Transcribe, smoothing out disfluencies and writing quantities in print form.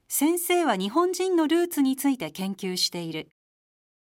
先生は日本人のルーツについて研究している。